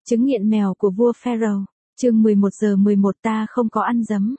Chứng nghiện mèo của vua Pharaoh, chương 11:11 ta không có ăn dấm.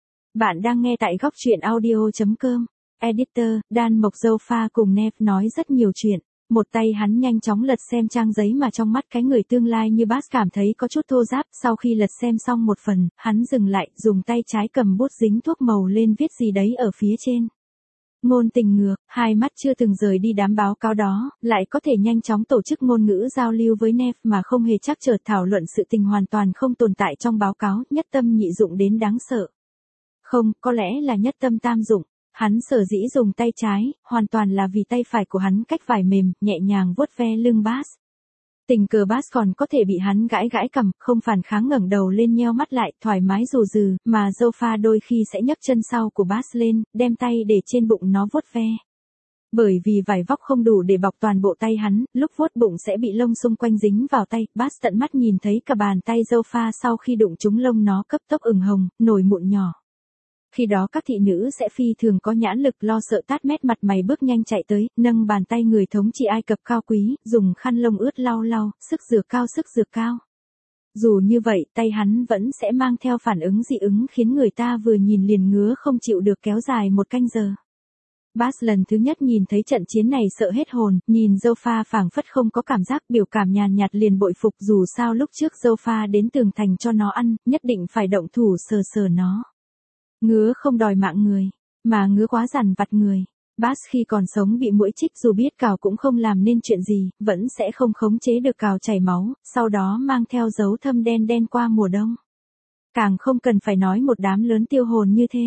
Bạn đang nghe tại góc truyện audio.com. Editor, Dan Mộc Zofa cùng Neve nói rất nhiều chuyện. Một tay hắn nhanh chóng lật xem trang giấy mà trong mắt cái người tương lai như Bass cảm thấy có chút thô ráp. Sau khi lật xem xong một phần, hắn dừng lại, dùng tay trái cầm bút dính thuốc màu lên viết gì đấy ở phía trên. Ngôn tình ngược, hai mắt chưa từng rời đi đám báo cáo đó, lại có thể nhanh chóng tổ chức ngôn ngữ giao lưu với Neve mà không hề trắc trở thảo luận sự tình hoàn toàn không tồn tại trong báo cáo, nhất tâm nhị dụng đến đáng sợ. Không, có lẽ là nhất tâm tam dụng. Hắn sở dĩ dùng tay trái, hoàn toàn là vì tay phải của hắn cách vải mềm, nhẹ nhàng vuốt ve lưng Bass. Tình cờ Bass còn có thể bị hắn gãi gãi cằm, không phản kháng ngẩng đầu lên nheo mắt lại, thoải mái rù rừ, mà Zofa đôi khi sẽ nhấc chân sau của Bass lên, đem tay để trên bụng nó vuốt ve. Bởi vì vải vóc không đủ để bọc toàn bộ tay hắn, lúc vuốt bụng sẽ bị lông xung quanh dính vào tay, Bass tận mắt nhìn thấy cả bàn tay Zofa sau khi đụng trúng lông nó cấp tốc ửng hồng, nổi mụn nhỏ. Khi đó các thị nữ sẽ phi thường có nhãn lực lo sợ tát mét mặt mày bước nhanh chạy tới, nâng bàn tay người thống trị Ai Cập cao quý, dùng khăn lông ướt lau lau, sức dược cao. Dù như vậy, tay hắn vẫn sẽ mang theo phản ứng dị ứng khiến người ta vừa nhìn liền ngứa không chịu được kéo dài một canh giờ. Bass lần thứ nhất nhìn thấy trận chiến này sợ hết hồn, nhìn Zofa phảng phất không có cảm giác, biểu cảm nhàn nhạt liền bội phục, dù sao lúc trước Zofa đến tường thành cho nó ăn, nhất định phải động thủ sờ nó. Ngứa không đòi mạng người, mà ngứa quá dằn vặt người. Bass khi còn sống bị muỗi chích, dù biết cào cũng không làm nên chuyện gì, vẫn sẽ không khống chế được cào chảy máu, sau đó mang theo dấu thâm đen đen qua mùa đông. Càng không cần phải nói một đám lớn tiêu hồn như thế.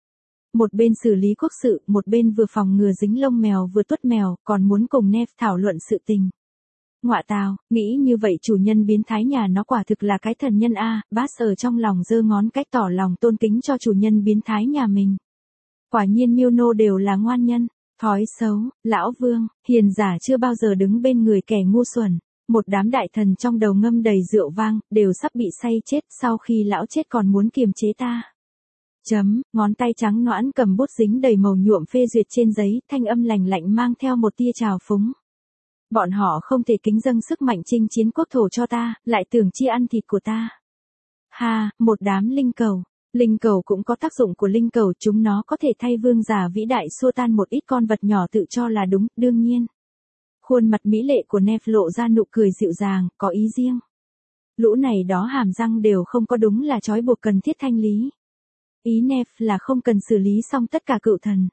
Một bên xử lý quốc sự, một bên vừa phòng ngừa dính lông mèo vừa tuốt mèo, còn muốn cùng Neve thảo luận sự tình. Ngọa tào, nghĩ như vậy chủ nhân biến thái nhà nó quả thực là cái thần nhân a. Bass ở trong lòng giơ ngón cách tỏ lòng tôn kính cho chủ nhân biến thái nhà mình. Quả nhiên miêu nô đều là ngoan nhân. Thói xấu, lão vương, hiền giả chưa bao giờ đứng bên người kẻ ngu xuẩn. Một đám đại thần trong đầu ngâm đầy rượu vang, đều sắp bị say chết, sau khi lão chết còn muốn kiềm chế ta. Ngón tay trắng nõn cầm bút dính đầy màu nhuộm phê duyệt trên giấy, thanh âm lành lạnh mang theo một tia trào phúng. Bọn họ không thể kính dâng sức mạnh chinh chiến quốc thổ cho ta, lại tưởng chia ăn thịt của ta. Ha, một đám linh cầu. Linh cầu cũng có tác dụng của linh cầu, chúng nó có thể thay vương giả vĩ đại xua tan một ít con vật nhỏ tự cho là đúng, đương nhiên. Khuôn mặt mỹ lệ của Neve lộ ra nụ cười dịu dàng, có ý riêng. Lũ này đó hàm răng đều không có, đúng là trói buộc cần thiết thanh lý. Ý Neve là không cần xử lý xong tất cả cựu thần.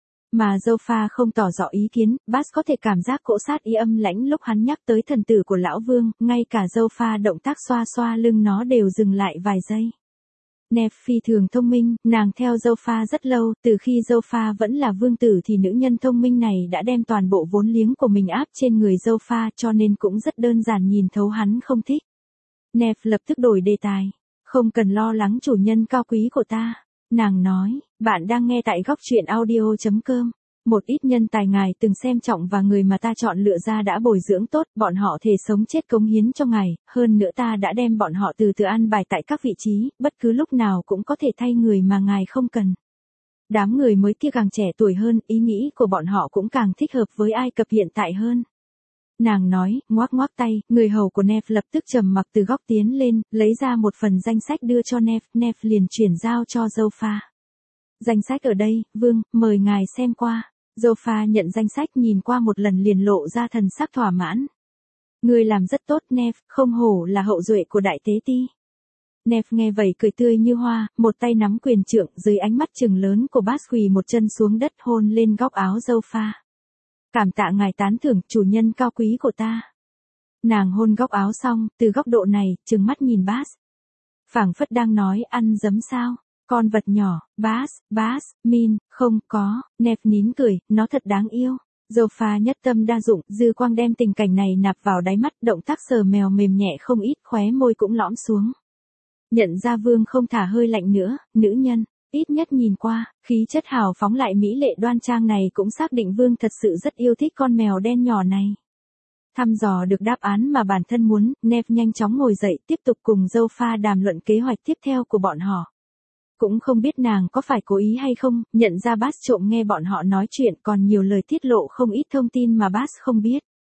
Mà Zofa không tỏ rõ ý kiến, Bass có thể cảm giác cỗ sát ý âm lãnh lúc hắn nhắc tới thần tử của lão vương, ngay cả Zofa động tác xoa xoa lưng nó đều dừng lại vài giây. Neve phi thường thông minh, nàng theo Zofa rất lâu, từ khi Zofa vẫn là vương tử thì nữ nhân thông minh này đã đem toàn bộ vốn liếng của mình áp trên người Zofa, cho nên cũng rất đơn giản nhìn thấu hắn không thích. Neve lập tức đổi đề tài. Không cần lo lắng chủ nhân cao quý của ta. Nàng nói, bạn đang nghe tại góc truyện audio.com. Một ít nhân tài ngài từng xem trọng và người mà ta chọn lựa ra đã bồi dưỡng tốt, bọn họ thể sống chết cống hiến cho ngài, hơn nữa ta đã đem bọn họ từ từ an bài tại các vị trí, bất cứ lúc nào cũng có thể thay người mà ngài không cần. Đám người mới kia càng trẻ tuổi hơn, ý nghĩ của bọn họ cũng càng thích hợp với Ai Cập hiện tại hơn. Nàng nói, ngoác tay, người hầu của Neve lập tức trầm mặc từ góc tiến lên, lấy ra một phần danh sách đưa cho Neve, Neve liền chuyển giao cho Zofa. Danh sách ở đây, vương, mời ngài xem qua. Zofa nhận danh sách nhìn qua một lần liền lộ ra thần sắc thỏa mãn. Người làm rất tốt Neve, không hổ là hậu duệ của đại tế ti. Neve nghe vậy cười tươi như hoa, một tay nắm quyền trượng, dưới ánh mắt trừng lớn của Bass quỳ một chân xuống đất hôn lên góc áo Zofa. Cảm tạ ngài tán thưởng, chủ nhân cao quý của ta. Nàng hôn góc áo xong, từ góc độ này, trừng mắt nhìn Bass. Phảng phất đang nói ăn dấm sao, con vật nhỏ, Bass, không có, Neve nín cười, nó thật đáng yêu. Zofa nhất tâm đa dụng, dư quang đem tình cảnh này nạp vào đáy mắt, động tác sờ mèo mềm nhẹ không ít, khóe môi cũng lõm xuống. Nhận ra vương không thả hơi lạnh nữa, nữ nhân. Ít nhất nhìn qua, khí chất hào phóng lại mỹ lệ đoan trang này cũng xác định vương thật sự rất yêu thích con mèo đen nhỏ này. Thăm dò được đáp án mà bản thân muốn, Neve nhanh chóng ngồi dậy tiếp tục cùng Zofa đàm luận kế hoạch tiếp theo của bọn họ. Cũng không biết nàng có phải cố ý hay không, nhận ra Bass trộm nghe bọn họ nói chuyện, còn nhiều lời tiết lộ không ít thông tin mà Bass không biết.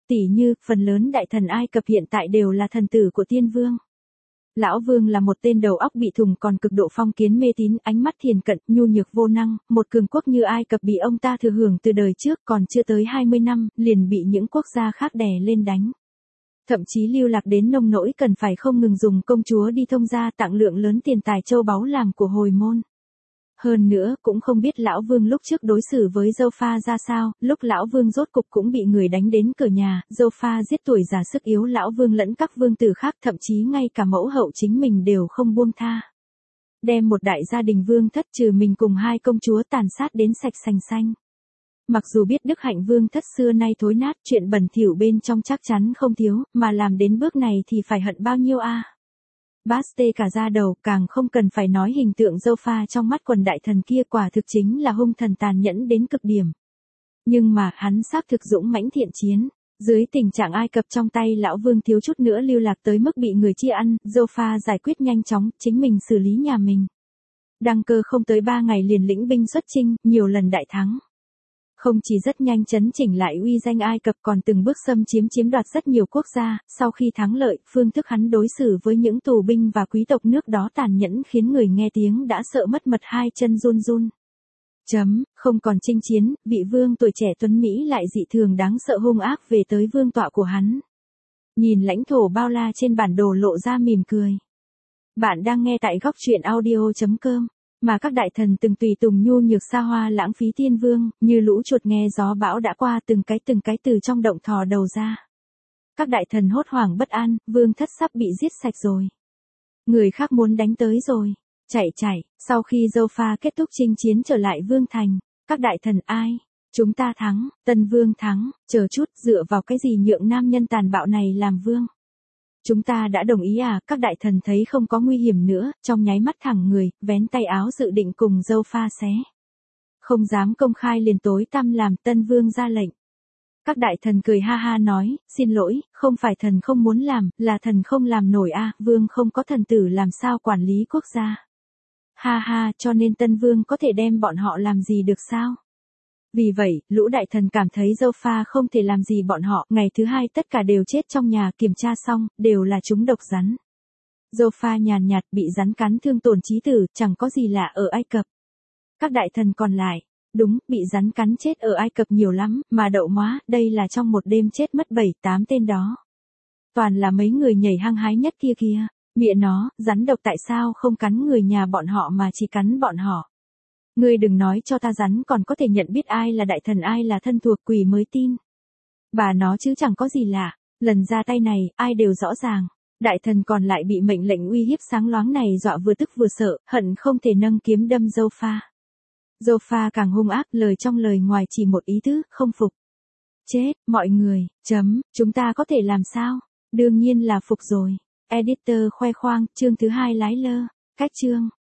tỉ như, phần lớn đại thần Ai Cập hiện tại đều là thần tử của tiên vương. Lão Vương là một tên đầu óc bị thùng còn cực độ phong kiến mê tín, ánh mắt thiền cận, nhu nhược vô năng, một cường quốc như Ai Cập bị ông ta thừa hưởng từ đời trước còn chưa tới 20 năm, liền bị những quốc gia khác đè lên đánh. Thậm chí lưu lạc đến nông nỗi cần phải không ngừng dùng công chúa đi thông gia tặng lượng lớn tiền tài châu báu làm của hồi môn. Hơn nữa, cũng không biết Lão Vương lúc trước đối xử với dâu pha ra sao, lúc Lão Vương rốt cục cũng bị người đánh đến cửa nhà, dâu pha giết tuổi già sức yếu Lão Vương lẫn các vương tử khác, thậm chí ngay cả mẫu hậu chính mình đều không buông tha. Đem một đại gia đình vương thất trừ mình cùng hai công chúa tàn sát đến sạch sành xanh. Mặc dù biết đức hạnh vương thất xưa nay thối nát, chuyện bẩn thỉu bên trong chắc chắn không thiếu, mà làm đến bước này thì phải hận bao nhiêu a. Bát tê cả da đầu, càng không cần phải nói hình tượng dâu pha trong mắt quần đại thần kia quả thực chính là hung thần tàn nhẫn đến cực điểm. Nhưng mà, hắn xác thực dũng mãnh thiện chiến. Dưới tình trạng Ai Cập trong tay lão vương thiếu chút nữa lưu lạc tới mức bị người chia ăn, dâu pha giải quyết nhanh chóng, chính mình xử lý nhà mình. Đăng cơ không tới 3 ngày liền lĩnh binh xuất chinh, nhiều lần đại thắng. Không chỉ rất nhanh chấn chỉnh lại uy danh Ai Cập còn từng bước xâm chiếm đoạt rất nhiều quốc gia, sau khi thắng lợi, phương thức hắn đối xử với những tù binh và quý tộc nước đó tàn nhẫn khiến người nghe tiếng đã sợ mất mật hai chân run run. Không còn chinh chiến, vị vương tuổi trẻ tuấn Mỹ lại dị thường đáng sợ hung ác về tới vương tọa của hắn. Nhìn lãnh thổ bao la trên bản đồ lộ ra mỉm cười. Bạn đang nghe tại góc truyện audio.com. Mà các đại thần từng tùy tùng nhu nhược xa hoa lãng phí tiên vương, như lũ chuột nghe gió bão đã qua từng cái từ trong động thò đầu ra. Các đại thần hốt hoảng bất an, vương thất sắp bị giết sạch rồi. Người khác muốn đánh tới rồi. Chạy, sau khi dâu pha kết thúc chinh chiến trở lại vương thành, các đại thần ai? Chúng ta thắng, tân vương thắng, chờ chút dựa vào cái gì nhượng nam nhân tàn bạo này làm vương? Chúng ta đã đồng ý à, các đại thần thấy không có nguy hiểm nữa, trong nháy mắt thẳng người, vén tay áo dự định cùng dâu pha xé. Không dám công khai liền tối tăm làm tân vương ra lệnh. Các đại thần cười ha ha nói, xin lỗi, không phải thần không muốn làm, là thần không làm nổi a, vương không có thần tử làm sao quản lý quốc gia. Ha ha, cho nên tân vương có thể đem bọn họ làm gì được sao? Vì vậy, lũ đại thần cảm thấy dâu pha không thể làm gì bọn họ, ngày thứ hai tất cả đều chết trong nhà, kiểm tra xong, đều là chúng độc rắn. Dâu pha nhàn nhạt bị rắn cắn thương tổn chí tử, chẳng có gì lạ ở Ai Cập. Các đại thần còn lại, đúng, bị rắn cắn chết ở Ai Cập nhiều lắm, mà đậu móa, đây là trong một đêm chết mất 7-8 tên đó. Toàn là mấy người nhảy hăng hái nhất kia. Mẹ nó, rắn độc tại sao không cắn người nhà bọn họ mà chỉ cắn bọn họ. Ngươi đừng nói cho ta rắn còn có thể nhận biết ai là đại thần ai là thân thuộc quỷ mới tin. Bà nó chứ chẳng có gì lạ, lần ra tay này, ai đều rõ ràng. Đại thần còn lại bị mệnh lệnh uy hiếp sáng loáng này dọa vừa tức vừa sợ, hận không thể nâng kiếm đâm dâu pha. Dâu pha càng hung ác, lời trong lời ngoài chỉ một ý tứ, không phục. Chết, mọi người, chúng ta có thể làm sao? Đương nhiên là phục rồi. Editor khoe khoang, chương thứ 2 lái lơ. Cách chương.